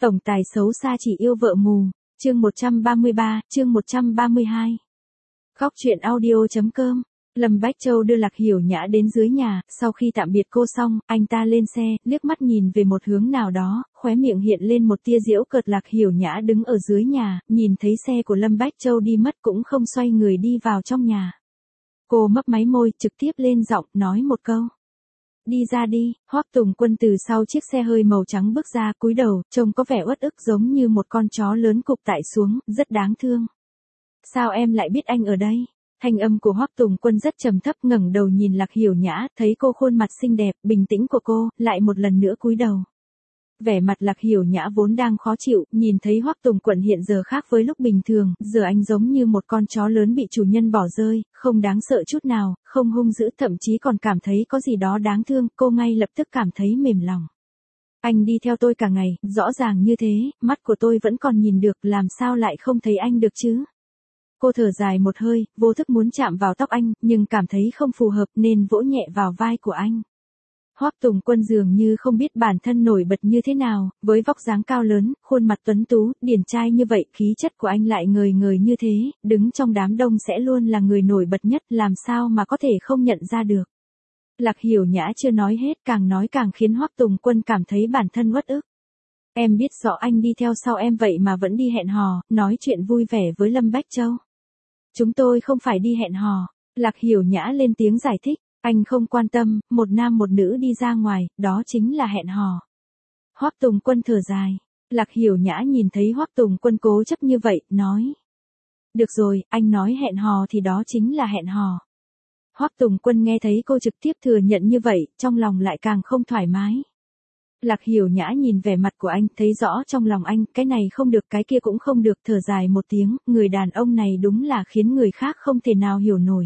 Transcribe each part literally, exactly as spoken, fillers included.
Tổng tài xấu xa chỉ yêu vợ mù. Chương một trăm ba mươi ba, chương một trăm ba mươi hai. Khóc chuyện audio.com. Lâm Bách Châu đưa Lạc Hiểu Nhã đến dưới nhà, sau khi tạm biệt cô xong, anh ta lên xe, liếc mắt nhìn về một hướng nào đó, khóe miệng hiện lên một tia giễu cợt. Lạc Hiểu Nhã đứng ở dưới nhà, nhìn thấy xe của Lâm Bách Châu đi mất cũng không xoay người đi vào trong nhà. Cô mấp máy môi, trực tiếp lên giọng, nói một câu. Đi ra đi. Hoắc Tùng Quân từ sau chiếc xe hơi màu trắng bước ra, cúi đầu, trông có vẻ uất ức giống như một con chó lớn cụp tại xuống, rất đáng thương. Sao em lại biết anh ở đây? Thanh âm của Hoắc Tùng Quân rất trầm thấp, ngẩng đầu nhìn Lạc Hiểu Nhã, thấy cô khuôn mặt xinh đẹp, bình tĩnh của cô, lại một lần nữa cúi đầu. Vẻ mặt Lạc Hiểu Nhã vốn đang khó chịu, nhìn thấy Hoắc Tùng Quân hiện giờ khác với lúc bình thường, giờ anh giống như một con chó lớn bị chủ nhân bỏ rơi, không đáng sợ chút nào, không hung dữ, thậm chí còn cảm thấy có gì đó đáng thương, cô ngay lập tức cảm thấy mềm lòng. Anh đi theo tôi cả ngày, rõ ràng như thế, mắt của tôi vẫn còn nhìn được, làm sao lại không thấy anh được chứ? Cô thở dài một hơi, vô thức muốn chạm vào tóc anh, nhưng cảm thấy không phù hợp nên vỗ nhẹ vào vai của anh. Hoắc Tùng Quân dường như không biết bản thân nổi bật như thế nào, với vóc dáng cao lớn, khuôn mặt tuấn tú, điển trai như vậy, khí chất của anh lại ngời ngời như thế, đứng trong đám đông sẽ luôn là người nổi bật nhất, làm sao mà có thể không nhận ra được. Lạc Hiểu Nhã chưa nói hết, càng nói càng khiến Hoắc Tùng Quân cảm thấy bản thân uất ức. Em biết rõ anh đi theo sau em vậy mà vẫn đi hẹn hò, nói chuyện vui vẻ với Lâm Bách Châu. Chúng tôi không phải đi hẹn hò. Lạc Hiểu Nhã lên tiếng giải thích. Anh không quan tâm, một nam một nữ đi ra ngoài, đó chính là hẹn hò. Hoắc Tùng Quân thở dài. Lạc Hiểu Nhã nhìn thấy Hoắc Tùng Quân cố chấp như vậy, nói. Được rồi, anh nói hẹn hò thì đó chính là hẹn hò. Hoắc Tùng Quân nghe thấy cô trực tiếp thừa nhận như vậy, trong lòng lại càng không thoải mái. Lạc Hiểu Nhã nhìn vẻ mặt của anh, thấy rõ trong lòng anh, cái này không được cái kia cũng không được, thở dài một tiếng, người đàn ông này đúng là khiến người khác không thể nào hiểu nổi.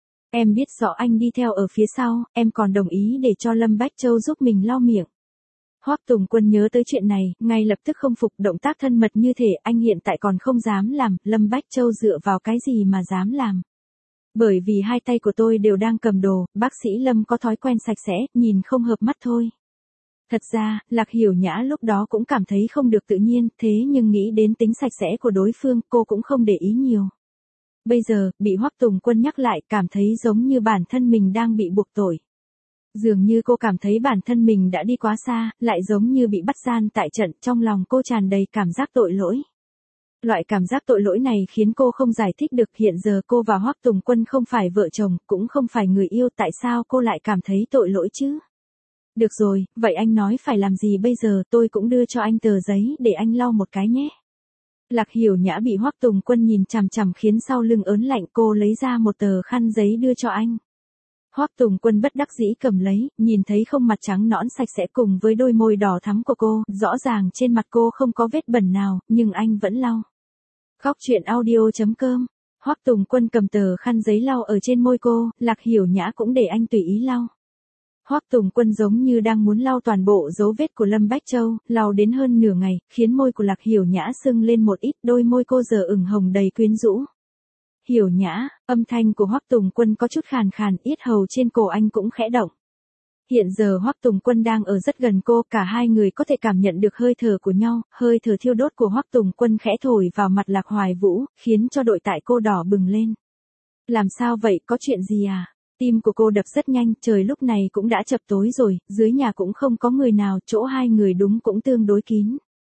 Em biết rõ anh đi theo ở phía sau, em còn đồng ý để cho Lâm Bách Châu giúp mình lau miệng. Hoắc Tùng Quân nhớ tới chuyện này, ngay lập tức không phục, động tác thân mật như thể anh hiện tại còn không dám làm, Lâm Bách Châu dựa vào cái gì mà dám làm. Bởi vì hai tay của tôi đều đang cầm đồ, bác sĩ Lâm có thói quen sạch sẽ, nhìn không hợp mắt thôi. Thật ra, Lạc Hiểu Nhã lúc đó cũng cảm thấy không được tự nhiên, thế nhưng nghĩ đến tính sạch sẽ của đối phương, cô cũng không để ý nhiều. Bây giờ, bị Hoắc Tùng Quân nhắc lại, cảm thấy giống như bản thân mình đang bị buộc tội. Dường như cô cảm thấy bản thân mình đã đi quá xa, lại giống như bị bắt gian tại trận, trong lòng cô tràn đầy cảm giác tội lỗi. Loại cảm giác tội lỗi này khiến cô không giải thích được, hiện giờ cô và Hoắc Tùng Quân không phải vợ chồng, cũng không phải người yêu, tại sao cô lại cảm thấy tội lỗi chứ? Được rồi, vậy anh nói phải làm gì bây giờ, tôi cũng đưa cho anh tờ giấy để anh lau một cái nhé. Lạc Hiểu Nhã bị Hoắc Tùng Quân nhìn chằm chằm khiến sau lưng ớn lạnh, cô lấy ra một tờ khăn giấy đưa cho anh. Hoắc Tùng Quân bất đắc dĩ cầm lấy, nhìn thấy khuôn mặt trắng nõn sạch sẽ cùng với đôi môi đỏ thắm của cô, rõ ràng trên mặt cô không có vết bẩn nào, nhưng anh vẫn lau. Khóc chuyện audio.com. Hoắc Tùng Quân cầm tờ khăn giấy lau ở trên môi cô, Lạc Hiểu Nhã cũng để anh tùy ý lau. Hoắc Tùng Quân giống như đang muốn lau toàn bộ dấu vết của Lâm Bách Châu, lau đến hơn nửa ngày, khiến môi của Lạc Hiểu Nhã sưng lên một ít, đôi môi cô giờ ửng hồng đầy quyến rũ. Hiểu Nhã, âm thanh của Hoắc Tùng Quân có chút khàn khàn, yết hầu trên cổ anh cũng khẽ động. Hiện giờ Hoắc Tùng Quân đang ở rất gần cô, cả hai người có thể cảm nhận được hơi thở của nhau, hơi thở thiêu đốt của Hoắc Tùng Quân khẽ thổi vào mặt Lạc Hoài Vũ, khiến cho đội tại cô đỏ bừng lên. Làm sao vậy, có chuyện gì à? Tim của cô đập rất nhanh, trời lúc này cũng đã chập tối rồi, dưới nhà cũng không có người nào, chỗ hai người đúng cũng tương đối kín.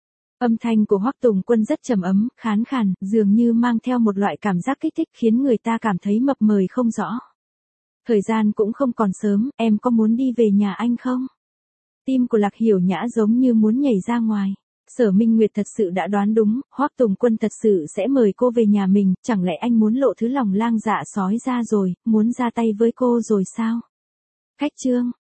Âm thanh của Hoắc Tùng Quân rất trầm ấm, khàn khàn, dường như mang theo một loại cảm giác kích thích khiến người ta cảm thấy mập mời không rõ. Thời gian cũng không còn sớm, em có muốn đi về nhà anh không? Tim của Lạc Hiểu Nhã giống như muốn nhảy ra ngoài. Sở Minh Nguyệt thật sự đã đoán đúng, Hoắc Tùng Quân thật sự sẽ mời cô về nhà mình, chẳng lẽ anh muốn lộ thứ lòng lang dạ sói ra rồi, muốn ra tay với cô rồi sao? Khách trương,